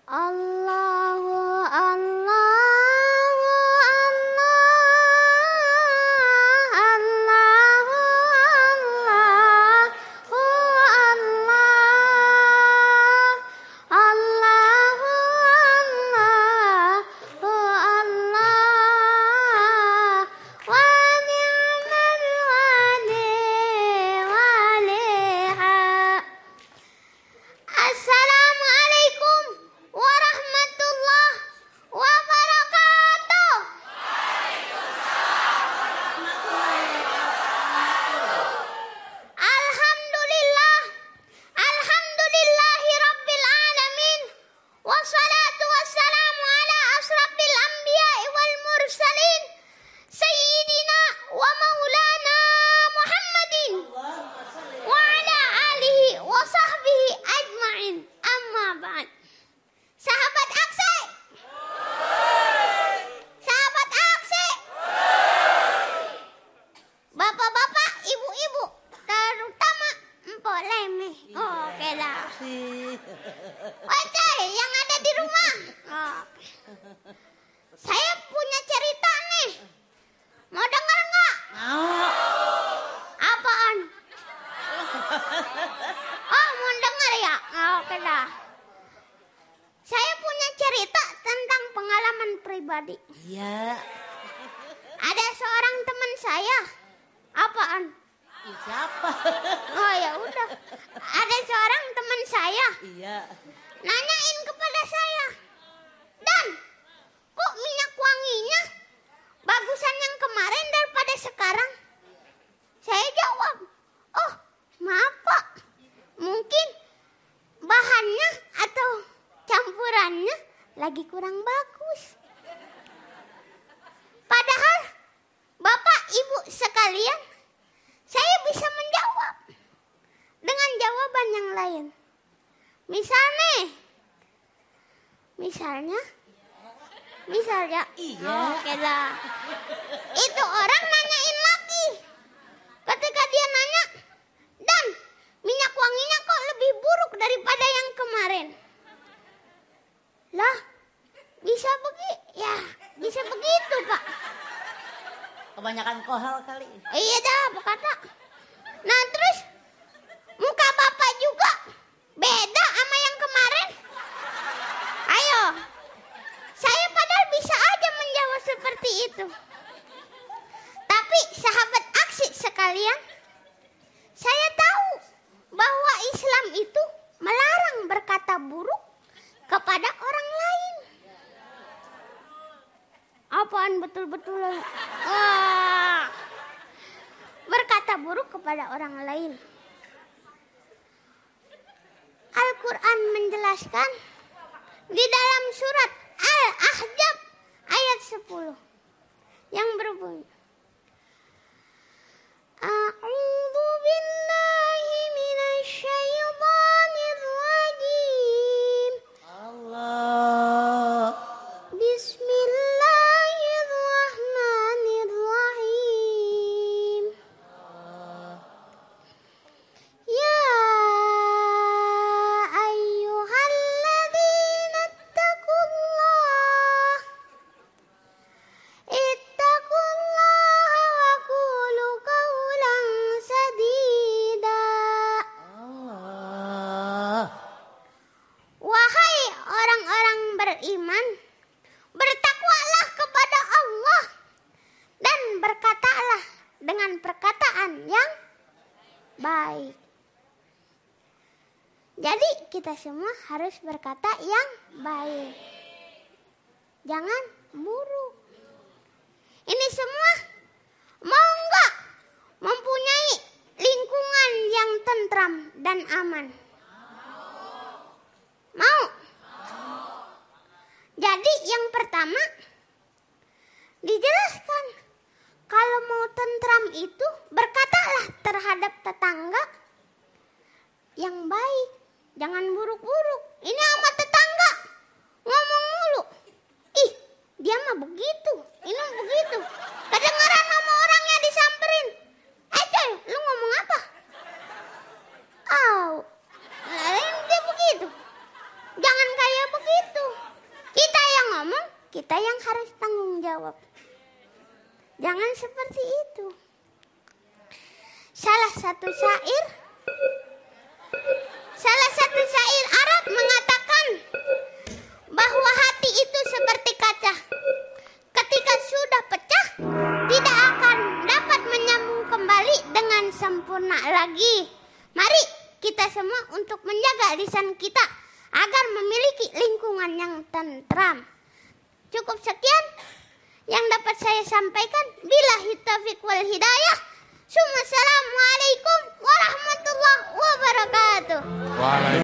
Allahu Allahu Allahu Allahu wa ni'mal waliha. Assalamualaikum warahmatullahi wabarakatuh. Alhamdulillah, alhamdulillahi rabbil alamin. Wassalatu wassalamu ala asrafil anbiya'i wal mursalin, sayyidina wa maulana Muhammadin wa ala alihi wa sahbihi ajma'in. Amma ba'd. Sahabat Aksi, sahabat Aksi, bapak-bapak, ibu-ibu, terutama empok lemeh. Oke dah. Oke, yang ada di rumah. Saya punya cerita nih. Mau dengar nggak? Apaan? Oh, mau dengar ya? Oke dah. Saya punya cerita tentang pengalaman pribadi. Iya. Ada seorang teman saya. Apaan? Siapa? Oh ya udah. Ada seorang teman saya Iya. nanyain kepada saya, "Dan, kok minyak wanginya bagusan yang kemarin daripada sekarang?" Saya jawab, "Oh, maaf Pak. Mungkin bahannya atau campurannya lagi kurang bagus." Padahal Bapak Ibu sekalian, saya bisa menjawab dengan jawaban yang lain. Misalnya, Iya. oke lah. Itu orang nanyain lagi. Ketika dia nanya, "Dan, minyak wanginya kok lebih buruk daripada yang kemarin?" Lah, bisa begitu Pak. Kebanyakan kohal kali. Iya dah, berkata. Nah terus, muka Bapak juga beda sama yang kemarin. Ayo, saya padahal bisa aja menjawab seperti itu. Tapi sahabat Aksi sekalian, saya tahu bahwa Islam itu melarang berkata buruk kepada orang lain. Apaan betul-betul? Berkata buruk kepada orang lain. Al-Quran menjelaskan di dalam surat Al-Ahzab ayat 10 yang berbunyi, A'udzu billahi minasyaitonir rajim. Allah. Bismillahirrahmanirrahim. Ya ayyuhalladzina ittaqullaha wa qulu qawlan sadida. Allah. Wahai orang-orang beriman, bertakwalah kepada Allah dan berkatalah dengan perkataan yang baik. Jadi kita semua harus berkata yang baik. Jangan buruk. Ini semua mau nggak mempunyai lingkungan yang tentram dan aman? Mau? Jadi yang pertama dijelaskan, kalau mau tentram itu berkatalah terhadap tetangga yang baik, jangan buruk-buruk. Ini sama tetangga ngomong mulu, ih dia mah begitu, ini mah begitu. Kedengaran sama orangnya disamperin, coy, lu ngomong apa? Dia begitu. Jangan kayak begitu. begitu. Kita yang ngomong, kita yang harus tanggung jawab. Jangan seperti itu. Salah satu syair Arab mengatakan bahwa hati itu seperti kaca. Ketika sudah pecah, tidak akan dapat menyambung kembali dengan sempurna lagi. Mari kita semua untuk menjaga lisan kita agar memiliki lingkungan yang tentram. Cukup sekian yang dapat saya sampaikan. Billahi taufiq wal hidayah. Assalamualaikum warahmatullahi wabarakatuh.